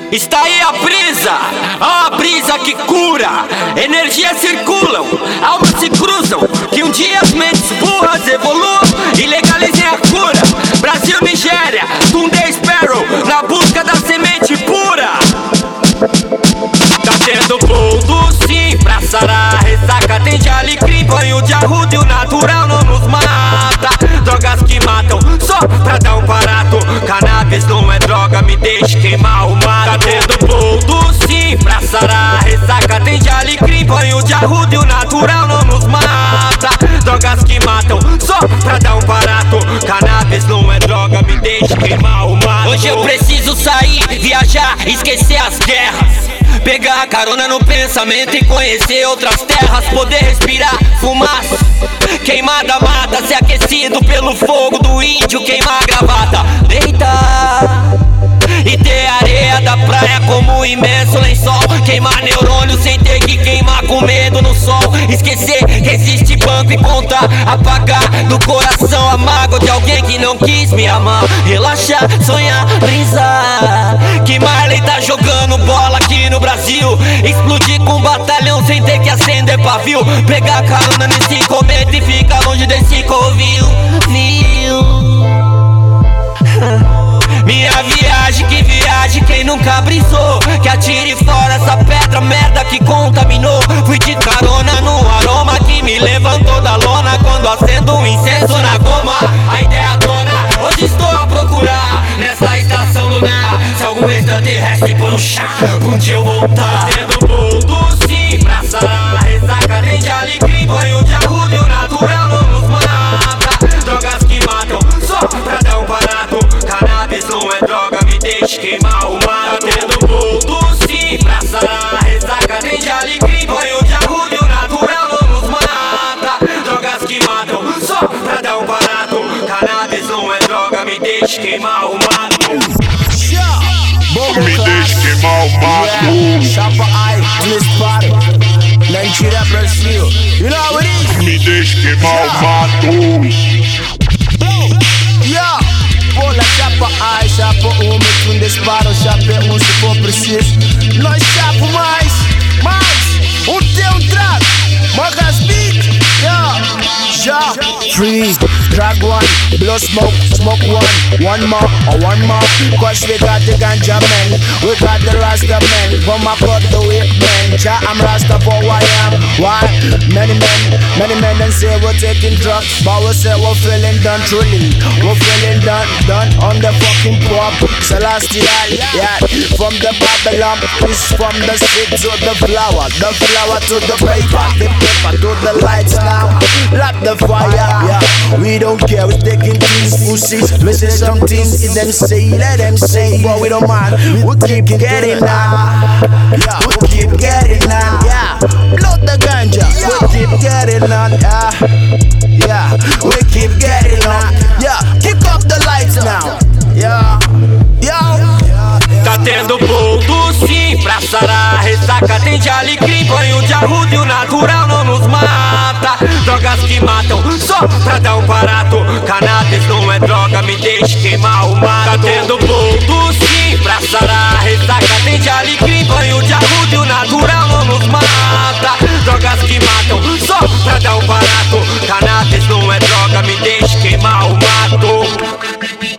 Está aí a brisa que cura. Energias circulam, almas se cruzam. Que um dia as mentes burras evoluam e legalizem a cura. Brasil, Nigéria, Tunde Sparrow, na busca da semente pura. Tá tendo boldo sim, pra sarar a ressaca. Tem de alecrim, banho de arruda e o natural não nos mata. Drogas que matam, só pra dar um barato. Cannabis não é droga, me deixe queimar o mato. Tá tendo boldo sim, pra sarar a ressaca. Tem de alecrim, banho de arruda e o natural não nos mata. Drogas que matam, só pra dar um barato. Cannabis não é droga, me deixe queimar o mato. Hoje eu preciso sair, viajar, esquecer as guerras. Pegar carona no pensamento e conhecer outras terras. Poder respirar fumaça, queimada mata. Ser aquecido pelo fogo do índio, queimar a gravata. Deitar e ter areia da praia como um imenso lençol. Queimar neurônio sem ter que queimar com medo no sol. Esquecer que existe banco e contar. Apagar do coração a mágoa de alguém que não quis me amar. Relaxar, sonhar, brisar. Que Marley tá jogando bola aqui no Brasil. Explodir com um batalhão sem ter que acender pavio. Pegar carona nesse cometa e ficar longe desse covil. Minha viagem, que viagem, quem nunca brisou? Que atire fora essa pedra merda que contaminou. Fui de carona no aroma que me levantou da lona. Quando acendo um incenso na goma, a ideia dona, hoje estou a procurar nessa estação lunar se algum extraterrestre puxar, um dia eu voltar. Tendo boldo sim, pra sarar a ressaca. Tem de alecrim, banho de arruda e o natural não nos mata. Drogas que matam, só pra dar um barato. Cannabis não é droga, me deixe queimar o mato. Tendo boldo sim, pra sarar a ressaca. Tem de alecrim, banho de arruda e o natural não nos mata. Drogas que matam, só pra dar um barato. Cannabis não é droga, me deixe queimar o mato. Me deixe queimar o mato. Chapa ai, twist party. Nigeria, Brasil. You know how it is. Me deixe queimar o mato. Yeah. Bola, chapa ai, chapa Tunde Sparrow, chapa se for preciso. Nós chapa mais. Tem trago. Marcas beat. Yeah. Ja. Free. Drag one. Blow smoke. Smoke one more or one more. Cause we got the ganja men. We got the Rasta men. From my cut the whip men. Ja, I'm Rasta for who I am. Why? Many men then say we're taking drugs, but we say we're feeling done truly. We're feeling done on the fucking pop. Celestial, yeah. From the Babylon, peace from the stick to the flower to the paper to the lights now. Light the fire, yeah. We don't care, we're taking things pussies. Listen some things, if them say, let them say. But we don't mind, we keep getting on. Yeah, we keep getting on, yeah. Blow the ganja, we keep getting on, yeah. Yeah, we keep getting on, yeah. Kick up the lights now, yeah. Tá tendo boldo sim, pra sarar a ressaca. Tem de alecrim, banho de arruda e o natural não nos mata. Drogas que matam, só pra dar um barato. Cannabis não é droga, me deixe queimar o mato. Tá tendo boldo sim, pra sarar a ressaca. Tem de alecrim, banho de arruda e o natural não nos mata. Drogas que matam, só pra dar um barato. Cannabis não é droga, me deixe queimar o mato.